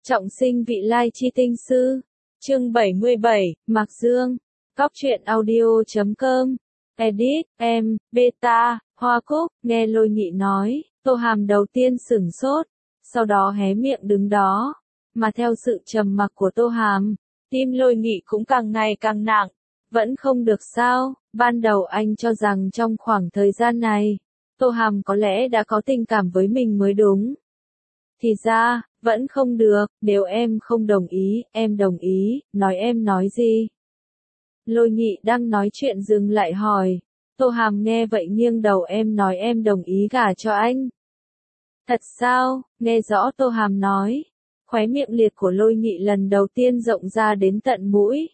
Trọng sinh vị lai chi tinh sư. Chương 77, Mạc Dương. Cóc truyện audio.com. Edit, em, Beta, Hoa Cúc, nghe Lôi Nghị nói, Tô Hàm đầu tiên sửng sốt, sau đó hé miệng đứng đó. Mà theo sự trầm mặc của Tô Hàm, tim Lôi Nghị cũng càng ngày càng nặng. Vẫn không được sao, ban đầu anh cho rằng trong khoảng thời gian này, Tô Hàm có lẽ đã có tình cảm với mình mới đúng. Thì ra, vẫn không được, nếu em không đồng ý, em đồng ý, em nói gì? Lôi Nghị đang nói chuyện dừng lại hỏi. Tô Hàm nghe vậy nghiêng đầu em nói em đồng ý gả cho anh. Thật sao? Nghe rõ Tô Hàm nói. Khóe miệng liệt của Lôi Nghị lần đầu tiên rộng ra đến tận mũi.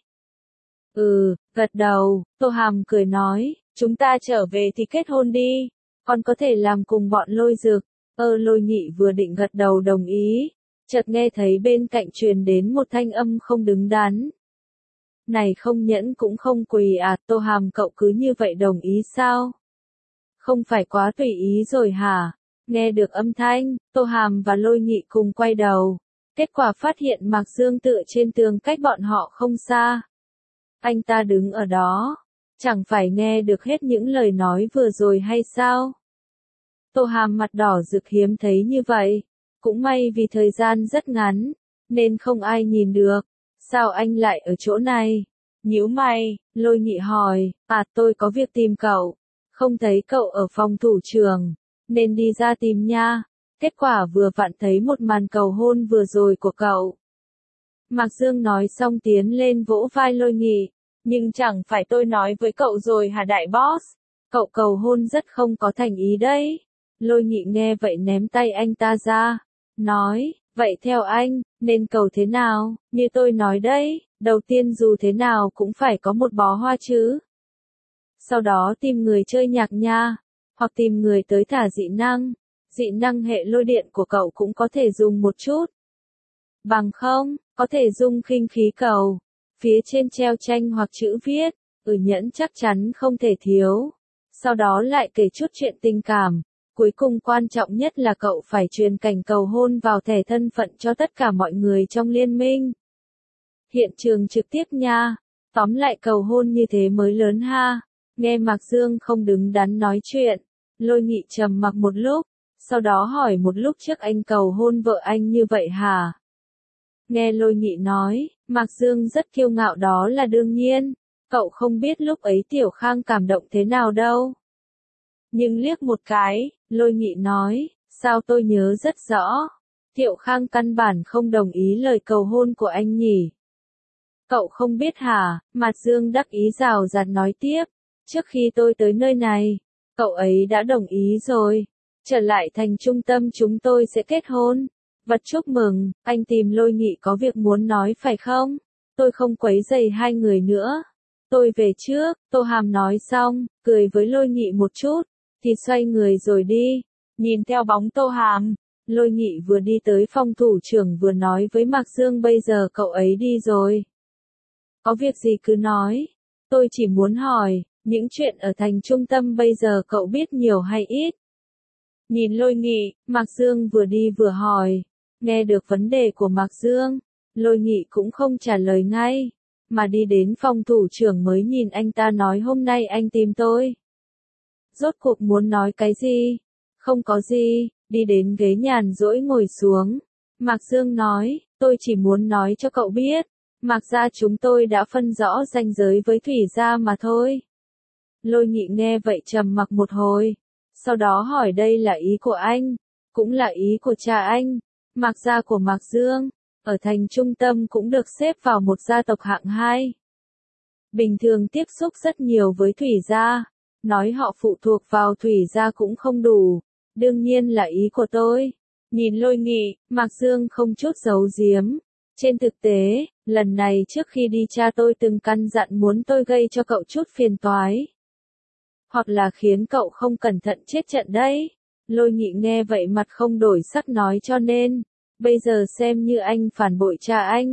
Gật đầu, Tô Hàm cười nói, chúng ta trở về thì kết hôn đi, con có thể làm cùng bọn Lôi Dực. Lôi Nghị vừa định gật đầu đồng ý, chợt nghe thấy bên cạnh truyền đến một thanh âm không đứng đắn. Này không nhẫn cũng không quỳ à, Tô Hàm cậu cứ như vậy đồng ý sao? Không phải quá tùy ý rồi hả? Nghe được âm thanh, Tô Hàm và Lôi Nghị cùng quay đầu. Kết quả phát hiện Mạc Dương tựa trên tường cách bọn họ không xa. Anh ta đứng ở đó, chẳng phải nghe được hết những lời nói vừa rồi hay sao? Tô Hàm mặt đỏ rực hiếm thấy như vậy. Cũng may vì thời gian rất ngắn, nên không ai nhìn được. Sao anh lại ở chỗ này? Nhíu mày, Lôi Nghị hỏi, tôi có việc tìm cậu. Không thấy cậu ở phòng thủ trưởng, nên đi ra tìm nha. Kết quả vừa vặn thấy một màn cầu hôn vừa rồi của cậu. Mạc Dương nói xong tiến lên vỗ vai Lôi Nghị. Nhưng chẳng phải tôi nói với cậu rồi hả đại boss? Cậu cầu hôn rất không có thành ý đấy. Lôi Nghị nghe vậy ném tay anh ta ra. Nói, vậy theo anh, nên cầu thế nào? Như tôi nói đấy, đầu tiên dù thế nào cũng phải có một bó hoa chứ. Sau đó tìm người chơi nhạc nha. Hoặc tìm người tới thả dị năng. Dị năng hệ lôi điện của cậu cũng có thể dùng một chút. Bằng không, có thể dùng khinh khí cầu. Phía trên treo tranh hoặc chữ viết, nhẫn chắc chắn không thể thiếu. Sau đó lại kể chút chuyện tình cảm. Cuối cùng quan trọng nhất là cậu phải truyền cảnh cầu hôn vào thẻ thân phận cho tất cả mọi người trong liên minh. Hiện trường trực tiếp nha. Tóm lại cầu hôn như thế mới lớn ha. Nghe Mạc Dương không đứng đắn nói chuyện. Lôi Nghị trầm mặc một lúc. Sau đó hỏi một lúc trước anh cầu hôn vợ anh như vậy hả? Nghe Lôi Nghị nói, Mạc Dương rất kiêu ngạo đó là đương nhiên. Cậu không biết lúc ấy Tiểu Khang cảm động thế nào đâu. Nhưng liếc một cái, Lôi Nghị nói, sao tôi nhớ rất rõ. Tiểu Khang căn bản không đồng ý lời cầu hôn của anh nhỉ. Cậu không biết hả? Mạc Dương đắc ý rào rạt nói tiếp. Trước khi tôi tới nơi này, cậu ấy đã đồng ý rồi. Trở lại thành trung tâm chúng tôi sẽ kết hôn. Vật chúc mừng, anh tìm Lôi Nghị có việc muốn nói phải không? Tôi không quấy rầy hai người nữa. Tôi về trước, Tô Hàm nói xong, cười với Lôi Nghị một chút, thì xoay người rồi đi. Nhìn theo bóng Tô Hàm, Lôi Nghị vừa đi tới phòng thủ trưởng vừa nói với Mạc Dương bây giờ cậu ấy đi rồi. Có việc gì cứ nói. Tôi chỉ muốn hỏi, những chuyện ở thành trung tâm bây giờ cậu biết nhiều hay ít? Nhìn Lôi Nghị, Mạc Dương vừa đi vừa hỏi. Nghe được vấn đề của Mạc Dương, Lôi Nghị cũng không trả lời ngay, mà đi đến phòng thủ trưởng mới nhìn anh ta nói hôm nay anh tìm tôi. Rốt cuộc muốn nói cái gì? Không có gì, đi đến ghế nhàn rỗi ngồi xuống. Mạc Dương nói, tôi chỉ muốn nói cho cậu biết, Mạc gia chúng tôi đã phân rõ ranh giới với Thủy gia mà thôi. Lôi Nghị nghe vậy trầm mặc một hồi, sau đó hỏi đây là ý của anh, cũng là ý của cha anh. Mạc gia của Mạc Dương, ở thành trung tâm cũng được xếp vào một gia tộc hạng 2. Bình thường tiếp xúc rất nhiều với Thủy gia, nói họ phụ thuộc vào Thủy gia cũng không đủ, đương nhiên là ý của tôi. Nhìn Lôi Nghị, Mạc Dương không chút giấu giếm. Trên thực tế, lần này trước khi đi cha tôi từng căn dặn muốn tôi gây cho cậu chút phiền toái. Hoặc là khiến cậu không cẩn thận chết trận đấy. Lôi Nghị nghe vậy mặt không đổi sắc nói cho nên, bây giờ xem như anh phản bội cha anh.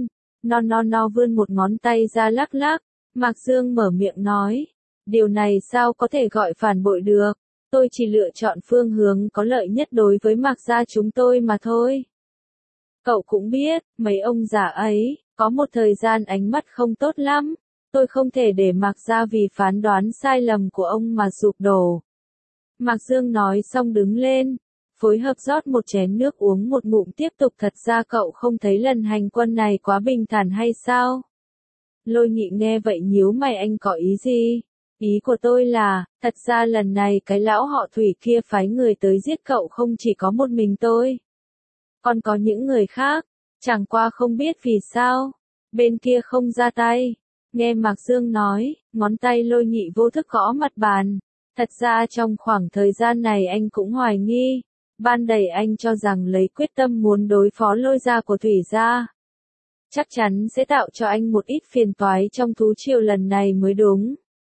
No vươn một ngón tay ra lắc lắc. Mạc Dương mở miệng nói, điều này sao có thể gọi phản bội được. Tôi chỉ lựa chọn phương hướng có lợi nhất đối với Mạc gia chúng tôi mà thôi. Cậu cũng biết, mấy ông già ấy, có một thời gian ánh mắt không tốt lắm. Tôi không thể để Mạc Gia vì phán đoán sai lầm của ông mà sụp đổ. Mạc Dương nói xong đứng lên, phối hợp rót một chén nước uống một ngụm tiếp tục. Thật ra cậu không thấy lần hành quân này quá bình thản hay sao? Lôi Nghị nghe vậy nhíu mày, anh có ý gì? Ý của tôi là, thật ra lần này cái lão họ Thủy kia phái người tới giết cậu không chỉ có một mình tôi. Còn có những người khác, chẳng qua không biết vì sao, bên kia không ra tay. Nghe Mạc Dương nói, ngón tay Lôi Nghị vô thức gõ mặt bàn. Thật ra trong khoảng thời gian này anh cũng hoài nghi. Ban đầu anh cho rằng lấy quyết tâm muốn đối phó Lôi gia của Thủy gia, chắc chắn sẽ tạo cho anh một ít phiền toái trong thú triều lần này mới đúng.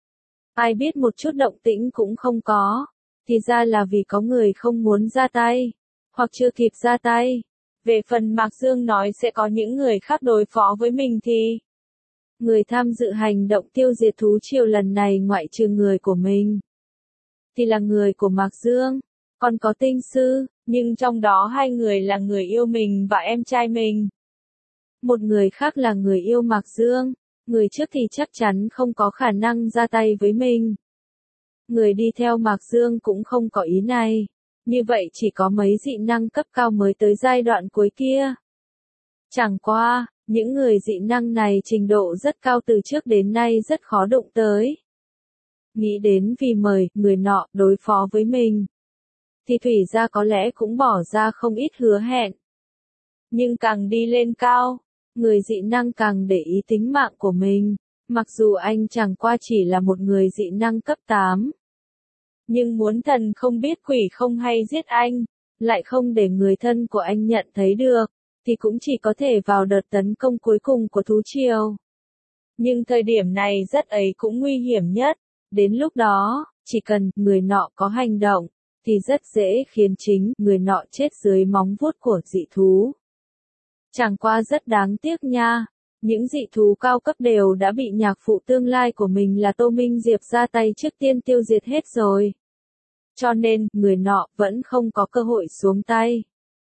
Ai biết một chút động tĩnh cũng không có, thì ra là vì có người không muốn ra tay, hoặc chưa kịp ra tay. Về phần Mạc Dương nói sẽ có những người khác đối phó với mình thì người tham dự hành động tiêu diệt thú triều lần này ngoại trừ người của mình thì là người của Mạc Dương, còn có Tinh Sư, nhưng trong đó hai người là người yêu mình và em trai mình. Một người khác là người yêu Mạc Dương, người trước thì chắc chắn không có khả năng ra tay với mình. Người đi theo Mạc Dương cũng không có ý này, như vậy chỉ có mấy dị năng cấp cao mới tới giai đoạn cuối kia. Chẳng qua, những người dị năng này trình độ rất cao từ trước đến nay rất khó đụng tới. Nghĩ đến vì mời người nọ đối phó với mình, thì Thủy gia có lẽ cũng bỏ ra không ít hứa hẹn. Nhưng càng đi lên cao, người dị năng càng để ý tính mạng của mình, mặc dù anh chẳng qua chỉ là một người dị năng cấp 8. Nhưng muốn thần không biết quỷ không hay giết anh, lại không để người thân của anh nhận thấy được, thì cũng chỉ có thể vào đợt tấn công cuối cùng của thú triều. Nhưng thời điểm này rất ấy cũng nguy hiểm nhất, đến lúc đó, chỉ cần người nọ có hành động, thì rất dễ khiến chính người nọ chết dưới móng vuốt của dị thú. Chẳng qua rất đáng tiếc nha, những dị thú cao cấp đều đã bị nhạc phụ tương lai của mình là Tô Minh Diệp ra tay trước tiên tiêu diệt hết rồi. Cho nên, người nọ vẫn không có cơ hội xuống tay.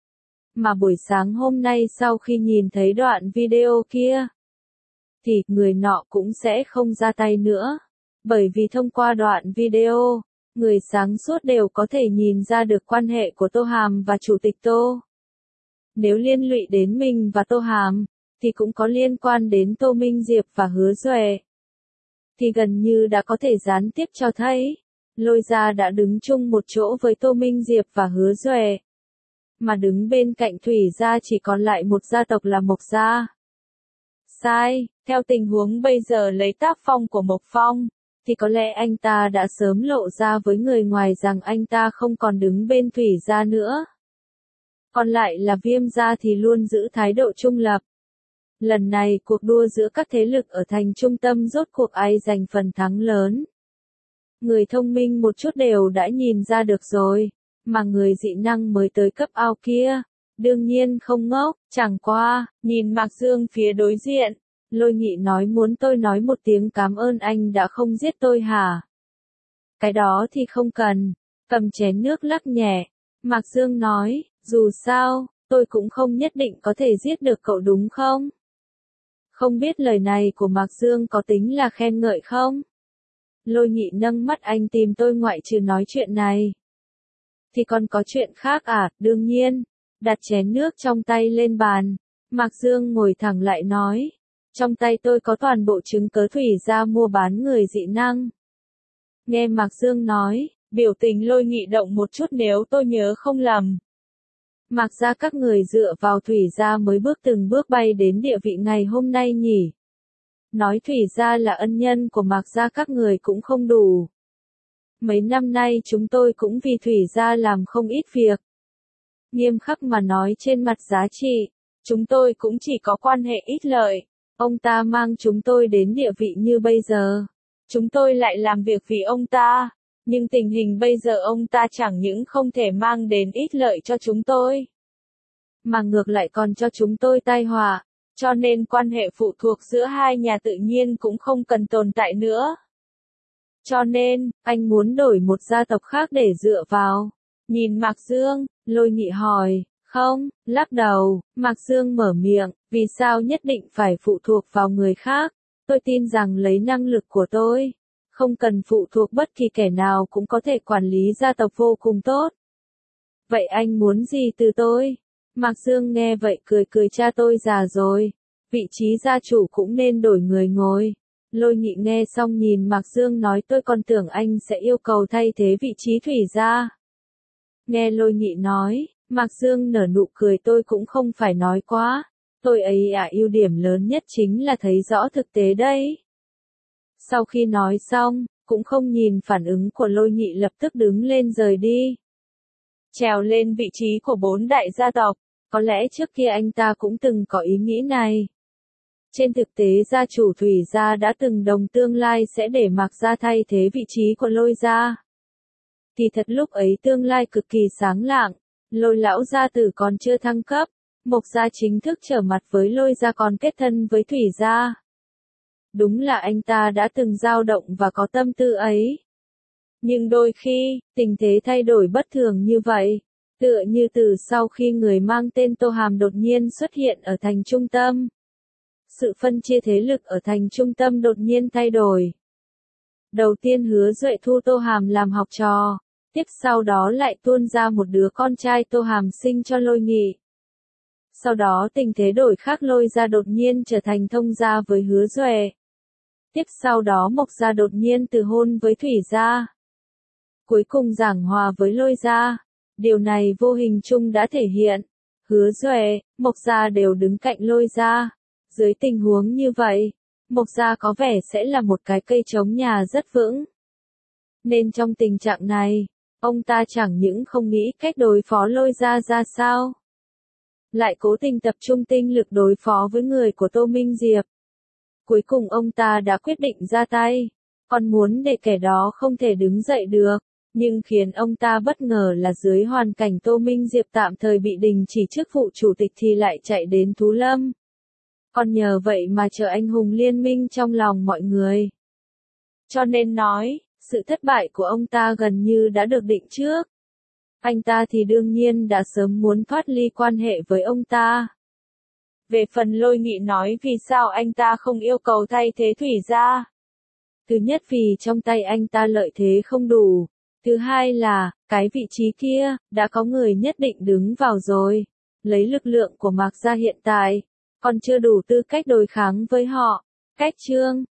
Mà buổi sáng hôm nay sau khi nhìn thấy đoạn video kia, thì người nọ cũng sẽ không ra tay nữa. Bởi vì thông qua đoạn video, người sáng suốt đều có thể nhìn ra được quan hệ của Tô Hàm và Chủ tịch Tô. Nếu liên lụy đến mình và Tô Hàm, thì cũng có liên quan đến Tô Minh Diệp và Hứa Duệ. Thì gần như đã có thể gián tiếp cho thấy, Lôi gia đã đứng chung một chỗ với Tô Minh Diệp và Hứa Duệ. Mà đứng bên cạnh Thủy gia chỉ còn lại một gia tộc là Mộc gia. Sai, theo tình huống bây giờ lấy tác phong của Mộc Phong, thì có lẽ anh ta đã sớm lộ ra với người ngoài rằng anh ta không còn đứng bên Thủy gia nữa. Còn lại là Viêm gia thì luôn giữ thái độ trung lập. Lần này cuộc đua giữa các thế lực ở thành trung tâm rốt cuộc ai giành phần thắng lớn. Người thông minh một chút đều đã nhìn ra được rồi, mà người dị năng mới tới cấp ao kia, đương nhiên không ngốc, chẳng qua, nhìn Mạc Dương phía đối diện, Lôi Nghị nói muốn tôi nói một tiếng cảm ơn anh đã không giết tôi hả? Cái đó thì không cần, cầm chén nước lắc nhẹ, Mạc Dương nói, dù sao, tôi cũng không nhất định có thể giết được cậu đúng không? Không biết lời này của Mạc Dương có tính là khen ngợi không? Lôi Nghị nâng mắt, anh tìm tôi ngoại trừ nói chuyện này. Thì còn có chuyện khác à? Đương nhiên. Đặt chén nước trong tay lên bàn, Mạc Dương ngồi thẳng lại nói. Trong tay tôi có toàn bộ chứng cớ Thủy gia mua bán người dị năng. Nghe Mạc Dương nói, biểu tình Lôi Nghị động một chút, nếu tôi nhớ không lầm. Mạc gia các người dựa vào Thủy gia mới bước từng bước bay đến địa vị ngày hôm nay nhỉ. Nói Thủy gia là ân nhân của Mạc gia các người cũng không đủ. Mấy năm nay chúng tôi cũng vì Thủy gia làm không ít việc. Nghiêm khắc mà nói trên mặt giá trị, chúng tôi cũng chỉ có quan hệ ít lợi. Ông ta mang chúng tôi đến địa vị như bây giờ. Chúng tôi lại làm việc vì ông ta. Nhưng tình hình bây giờ ông ta chẳng những không thể mang đến ít lợi cho chúng tôi, mà ngược lại còn cho chúng tôi tai họa. Cho nên quan hệ phụ thuộc giữa hai nhà tự nhiên cũng không cần tồn tại nữa. Cho nên, anh muốn đổi một gia tộc khác để dựa vào. Nhìn Mạc Dương, Lôi Nghị hỏi, Không, lắc đầu, Mạc Dương mở miệng, vì sao nhất định phải phụ thuộc vào người khác? Tôi tin rằng lấy năng lực của tôi, không cần phụ thuộc bất kỳ kẻ nào cũng có thể quản lý gia tộc vô cùng tốt. Vậy anh muốn gì từ tôi? Mạc Dương nghe vậy cười cười, cha tôi già rồi, vị trí gia chủ cũng nên đổi người ngồi. Lôi Nghị nghe xong nhìn Mạc Dương nói, tôi còn tưởng anh sẽ yêu cầu thay thế vị trí Thủy gia. Nghe Lôi Nghị nói, Mạc Dương nở nụ cười, tôi cũng không phải nói quá. Tôi ấy ưu điểm lớn nhất chính là thấy rõ thực tế đấy. Sau khi nói xong, cũng không nhìn phản ứng của Lôi Nghị, lập tức đứng lên rời đi. Trèo lên vị trí của 4 đại gia tộc, có lẽ trước kia anh ta cũng từng có ý nghĩ này. Trên thực tế gia chủ Thủy gia đã từng đồng tương lai sẽ để Mạc gia thay thế vị trí của Lôi gia. Kỳ thật lúc ấy tương lai cực kỳ sáng lạng, Lôi lão gia tử còn chưa thăng cấp, Mộc gia chính thức trở mặt với Lôi gia còn kết thân với Thủy gia. Đúng là anh ta đã từng dao động và có tâm tư ấy. Nhưng đôi khi, tình thế thay đổi bất thường như vậy, tựa như từ sau khi người mang tên Tô Hàm đột nhiên xuất hiện ở thành trung tâm. Sự phân chia thế lực ở thành trung tâm đột nhiên thay đổi. Đầu tiên Hứa Duệ thu Tô Hàm làm học trò, tiếp sau đó lại tuôn ra một đứa con trai Tô Hàm sinh cho Lôi Nghị. Sau đó tình thế đổi khác, Lôi gia đột nhiên trở thành thông gia với Hứa Duệ. Tiếp sau đó Mộc gia đột nhiên từ hôn với Thủy gia. Cuối cùng giảng hòa với Lôi gia. Điều này vô hình chung đã thể hiện, Hứa Duệ, Mộc gia đều đứng cạnh Lôi gia. Dưới tình huống như vậy, Mộc gia có vẻ sẽ là một cái cây chống nhà rất vững. Nên trong tình trạng này, ông ta chẳng những không nghĩ cách đối phó Lôi gia ra sao, lại cố tình tập trung tinh lực đối phó với người của Tô Minh Diệp. Cuối cùng ông ta đã quyết định ra tay, còn muốn để kẻ đó không thể đứng dậy được. Nhưng khiến ông ta bất ngờ là dưới hoàn cảnh Tô Minh Diệp tạm thời bị đình chỉ chức vụ chủ tịch thì lại chạy đến Thú Lâm. Còn nhờ vậy mà trở anh hùng liên minh trong lòng mọi người. Cho nên nói, sự thất bại của ông ta gần như đã được định trước. Anh ta thì đương nhiên đã sớm muốn thoát ly quan hệ với ông ta. Về phần Lôi Nghị nói vì sao anh ta không yêu cầu thay thế Thủy gia. Thứ nhất vì trong tay anh ta lợi thế không đủ. Thứ hai là, cái vị trí kia, đã có người nhất định đứng vào rồi. Lấy lực lượng của Mạc gia hiện tại, còn chưa đủ tư cách đối kháng với họ. Cách chương